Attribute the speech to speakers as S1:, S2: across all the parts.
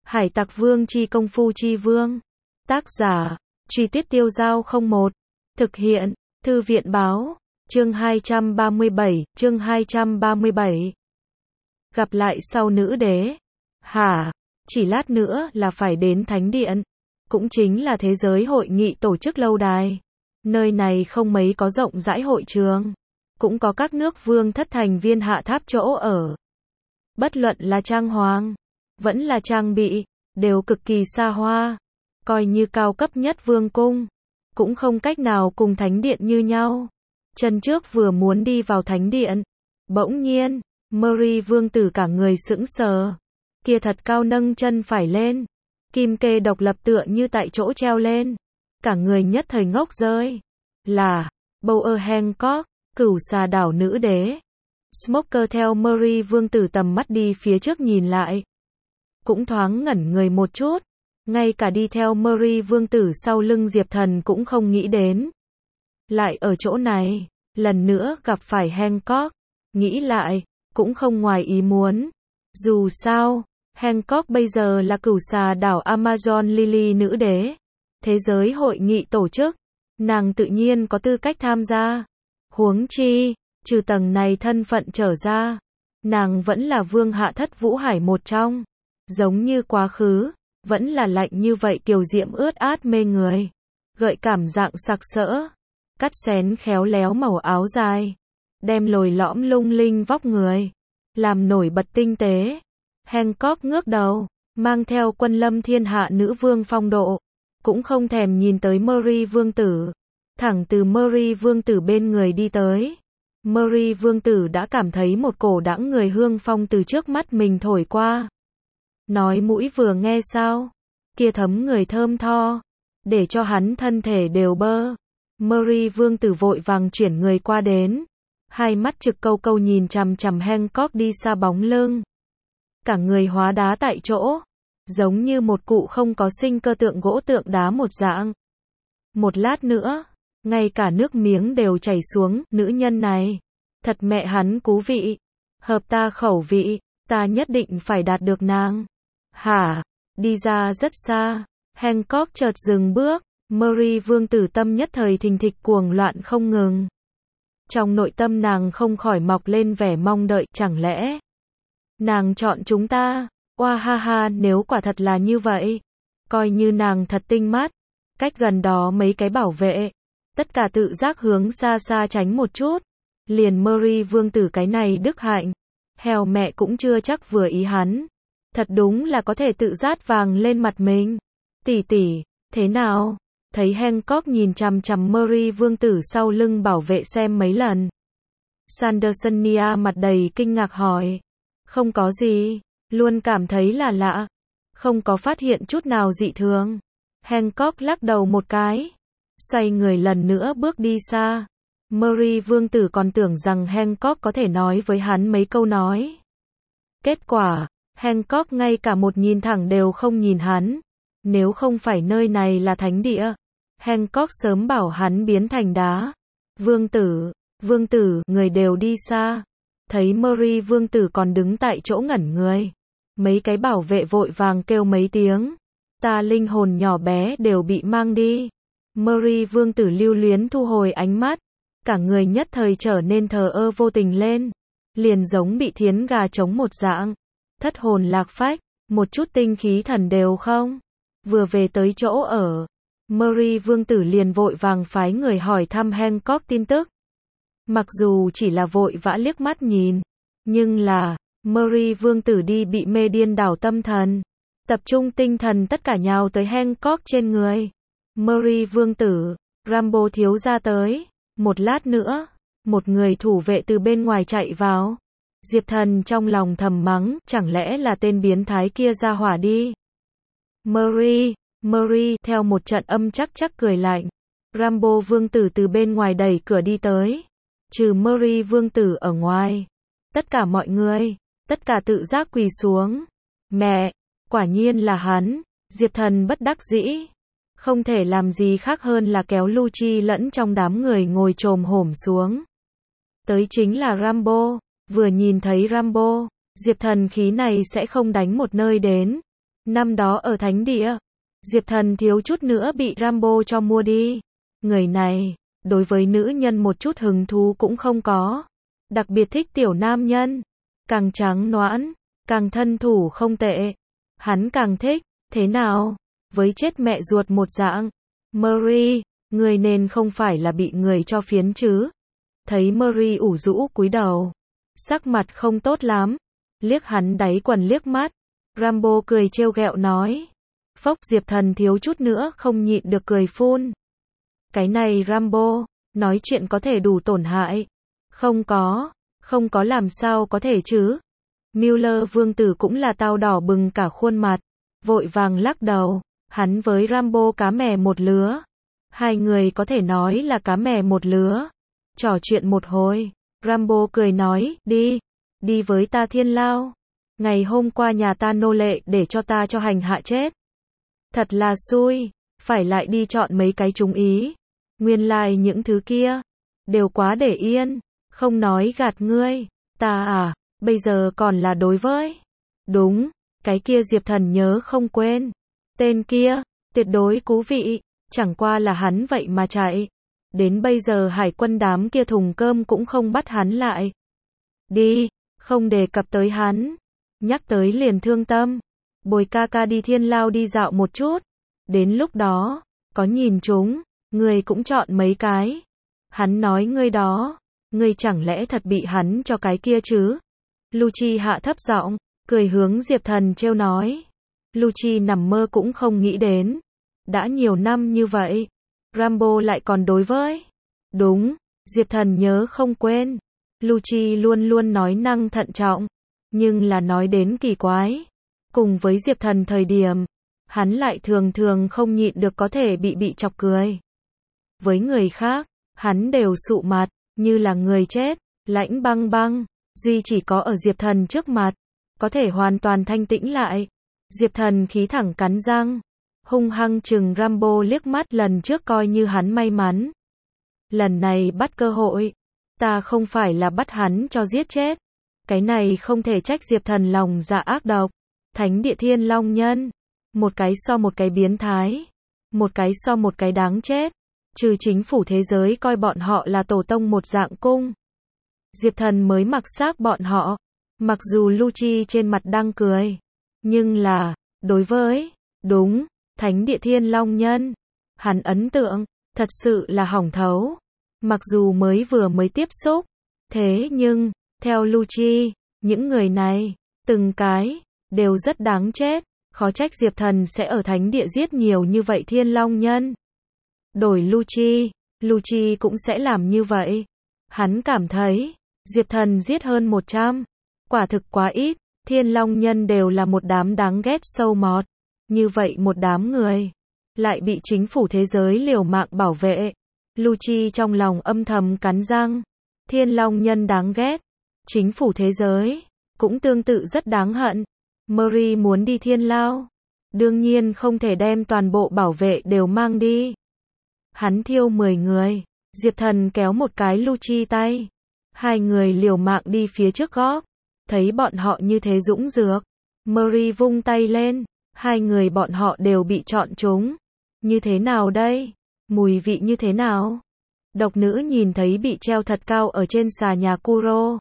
S1: Hải Tặc Vương chi công phu chi vương. Tác giả, Truy Tuyết Tiêu Giao 01. Thực hiện, Thư viện Báo. Chương 237, chương 237. Gặp lại sau nữ đế. Hả? Chỉ lát nữa là phải đến Thánh Điện. Cũng chính là thế giới hội nghị tổ chức lâu đài. Nơi này không mấy có rộng rãi hội trường. Cũng có các nước vương thất thành viên hạ tháp chỗ ở. Bất luận là trang hoàng, vẫn là trang bị, đều cực kỳ xa hoa. Coi như cao cấp nhất vương cung, cũng không cách nào cùng Thánh Điện như nhau. Chân trước vừa muốn đi vào Thánh Điện, bỗng nhiên, Murray vương tử cả người sững sờ. Kia thật cao nâng chân phải lên. Kim kê độc lập tựa như tại chỗ treo lên. Cả người nhất thời ngốc rơi. Là Bower Hancock, cửu xà đảo nữ đế. Smoker theo Murray vương tử tầm mắt đi phía trước nhìn lại. Cũng thoáng ngẩn người một chút. Ngay cả đi theo Murray vương tử sau lưng Diệp Thần cũng không nghĩ đến. Lại ở chỗ này, lần nữa gặp phải Hancock. Nghĩ lại, cũng không ngoài ý muốn. Dù sao, Hancock bây giờ là cửu xà đảo Amazon Lily nữ đế. Thế giới hội nghị tổ chức, nàng tự nhiên có tư cách tham gia. Huống chi, trừ tầng này thân phận trở ra, nàng vẫn là vương hạ thất vũ hải một trong. Giống như quá khứ, vẫn là lạnh như vậy kiều diễm ướt át mê người. Gợi cảm dạng sặc sỡ, cắt xén khéo léo màu áo dài, đem lồi lõm lung linh vóc người, làm nổi bật tinh tế. Hancock ngước đầu, mang theo quân lâm thiên hạ nữ vương phong độ, cũng không thèm nhìn tới Murray vương tử, thẳng từ Murray vương tử bên người đi tới. Murray vương tử đã cảm thấy một cổ đãng người hương phong từ trước mắt mình thổi qua. Nói mũi vừa nghe sao, kia thấm người thơm tho, để cho hắn thân thể đều bơ. Murray vương tử vội vàng chuyển người qua đến, hai mắt trực câu câu nhìn chằm chằm Hancock đi xa bóng lưng. Cả người hóa đá tại chỗ, giống như một cụ không có sinh cơ tượng gỗ tượng đá một dạng. Một lát nữa, ngay cả nước miếng đều chảy xuống, nữ nhân này, thật mẹ hắn cú vị, hợp ta khẩu vị, ta nhất định phải đạt được nàng. Hả? Đi ra rất xa, Hancock chợt dừng bước, Murray vương tử tâm nhất thời thình thịch cuồng loạn không ngừng. Trong nội tâm nàng không khỏi mọc lên vẻ mong đợi, chẳng lẽ nàng chọn chúng ta? Oa ha ha, nếu quả thật là như vậy, coi như nàng thật tinh mắt, cách gần đó mấy cái bảo vệ, tất cả tự giác hướng xa xa tránh một chút. Liền Murray vương tử cái này đức hạnh, hèo mẹ cũng chưa chắc vừa ý hắn. Thật đúng là có thể tự rát vàng lên mặt mình. Tỷ tỷ, thế nào? Thấy Hancock nhìn chằm chằm Murray vương tử sau lưng bảo vệ xem mấy lần. Sandersonia mặt đầy kinh ngạc hỏi. Không có gì, luôn cảm thấy là lạ. Không có phát hiện chút nào dị thường. Hancock lắc đầu một cái, xoay người lần nữa bước đi xa. Murray vương tử còn tưởng rằng Hancock có thể nói với hắn mấy câu nói. Kết quả, Hancock ngay cả một nhìn thẳng đều không nhìn hắn. Nếu không phải nơi này là thánh địa, Hancock sớm bảo hắn biến thành đá. Vương tử, người đều đi xa. Thấy Murray vương tử còn đứng tại chỗ ngẩn người. Mấy cái bảo vệ vội vàng kêu mấy tiếng. Ta linh hồn nhỏ bé đều bị mang đi. Murray vương tử lưu luyến thu hồi ánh mắt. Cả người nhất thời trở nên thờ ơ vô tình lên. Liền giống bị thiến gà trống một dạng. Thất hồn lạc phách, một chút tinh khí thần đều không. Vừa về tới chỗ ở, Murray vương tử liền vội vàng phái người hỏi thăm Hancock tin tức. Mặc dù chỉ là vội vã liếc mắt nhìn, nhưng là, Murray vương tử đi bị mê điên đảo tâm thần. Tập trung tinh thần tất cả nhào tới Hancock trên người. Murray vương tử, Rambo thiếu gia tới. Một lát nữa, một người thủ vệ từ bên ngoài chạy vào. Diệp Thần trong lòng thầm mắng, chẳng lẽ là tên biến thái kia ra hỏa đi. Murray, theo một trận âm chắc cười lạnh. Rambo vương tử từ bên ngoài đẩy cửa đi tới. Trừ Murray vương tử ở ngoài. Tất cả mọi người, tất cả tự giác quỳ xuống. Mẹ, quả nhiên là hắn. Diệp Thần bất đắc dĩ. Không thể làm gì khác hơn là kéo Lucci lẫn trong đám người ngồi chồm hổm xuống. Tới chính là Rambo. Vừa nhìn thấy Rambo, Diệp Thần khí này sẽ không đánh một nơi đến. Năm đó ở thánh địa, Diệp Thần thiếu chút nữa bị Rambo cho mua đi. Người này, đối với nữ nhân một chút hứng thú cũng không có. Đặc biệt thích tiểu nam nhân. Càng trắng nõn, càng thân thủ không tệ. Hắn càng thích, thế nào? Với chết mẹ ruột một dạng. Murray, người nên không phải là bị người cho phiến chứ. Thấy Murray ủ rũ cúi đầu. Sắc mặt không tốt lắm. Liếc hắn đáy quần liếc mắt. Rambo cười trêu ghẹo nói. Phốc, Diệp Thần thiếu chút nữa không nhịn được cười phun. Cái này Rambo, nói chuyện có thể đủ tổn hại. Không có làm sao có thể chứ. Miller vương tử cũng là tao đỏ bừng cả khuôn mặt. Vội vàng lắc đầu. Hắn với Rambo cá mè một lứa. Hai người có thể nói là cá mè một lứa. Trò chuyện một hồi. Rambo cười nói, đi với ta Thiên Lao. Ngày hôm qua nhà ta nô lệ để cho ta cho hành hạ chết. Thật là xui, phải lại đi chọn mấy cái trúng ý. Nguyên lai những thứ kia, đều quá để yên, không nói gạt ngươi. Ta à, bây giờ còn là đối với. Đúng, cái kia Diệp Thần nhớ không quên. Tên kia, tuyệt đối cú vị, chẳng qua là hắn vậy mà chạy. Đến bây giờ hải quân đám kia thùng cơm cũng không bắt hắn lại. Đi, không đề cập tới hắn. Nhắc tới liền thương tâm. Bồi ca ca đi Thiên Lao đi dạo một chút. Đến lúc đó, có nhìn chúng, ngươi cũng chọn mấy cái. Hắn nói ngươi đó, ngươi chẳng lẽ thật bị hắn cho cái kia chứ? Lucci hạ thấp giọng, cười hướng Diệp Thần trêu nói. Lucci nằm mơ cũng không nghĩ đến. Đã nhiều năm như vậy, Rambo lại còn đối với. Đúng, Diệp Thần nhớ không quên. Lucci luôn luôn nói năng thận trọng, nhưng là nói đến kỳ quái. Cùng với Diệp Thần thời điểm, hắn lại thường thường không nhịn được có thể bị chọc cười. Với người khác, hắn đều sụ mặt, như là người chết, lãnh băng băng, duy chỉ có ở Diệp Thần trước mặt, có thể hoàn toàn thanh tĩnh lại. Diệp Thần khí thẳng cắn răng, hung hăng chừng Rambo liếc mắt, lần trước coi như hắn may mắn. Lần này bắt cơ hội, ta không phải là bắt hắn cho giết chết. Cái này không thể trách Diệp Thần lòng dạ ác độc. Thánh địa Thiên Long nhân, một cái so một cái biến thái, một cái so một cái đáng chết. Trừ chính phủ thế giới coi bọn họ là tổ tông một dạng cung. Diệp Thần mới mặc xác bọn họ. Mặc dù Lucci trên mặt đang cười, nhưng là, đối với, đúng, Thánh địa Thiên Long nhân, hắn ấn tượng, thật sự là hỏng thấu. Mặc dù mới tiếp xúc, thế nhưng, theo Lucci, những người này, từng cái, đều rất đáng chết. Khó trách Diệp Thần sẽ ở thánh địa giết nhiều như vậy Thiên Long nhân. Đổi Lucci cũng sẽ làm như vậy. Hắn cảm thấy, Diệp Thần giết hơn 100. Quả thực quá ít. Thiên Long nhân đều là một đám đáng ghét sâu mọt. Như vậy một đám người, lại bị chính phủ thế giới liều mạng bảo vệ. Lucci trong lòng âm thầm cắn răng. Thiên Long nhân đáng ghét. Chính phủ thế giới, cũng tương tự rất đáng hận. Murray muốn đi Thiên Lao. Đương nhiên không thể đem toàn bộ bảo vệ đều mang đi. Hắn thiêu 10 người. Diệp Thần kéo một cái Lucci tay. Hai người liều mạng đi phía trước góp. Thấy bọn họ như thế dũng dược. Murray vung tay lên. Hai người bọn họ đều bị chọn trúng. Như thế nào đây? Mùi vị như thế nào? Độc nữ nhìn thấy bị treo thật cao ở trên xà nhà Kuro.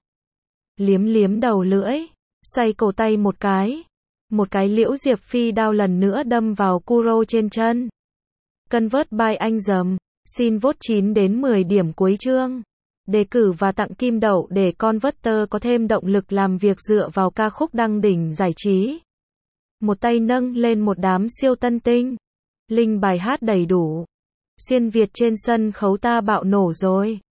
S1: Liếm đầu lưỡi. Xoay cổ tay một cái. Một cái liễu diệp phi đao lần nữa đâm vào Kuro trên chân. Convert by anh dầm. Xin vote 9 đến 10 điểm cuối chương. Đề cử và tặng kim đậu để Converter có thêm động lực làm việc dựa vào ca khúc đăng đỉnh giải trí. Một tay nâng lên một đám siêu tân tinh. Link bài hát đầy đủ. Xuyên Việt trên sân khấu ta bạo nổ rồi.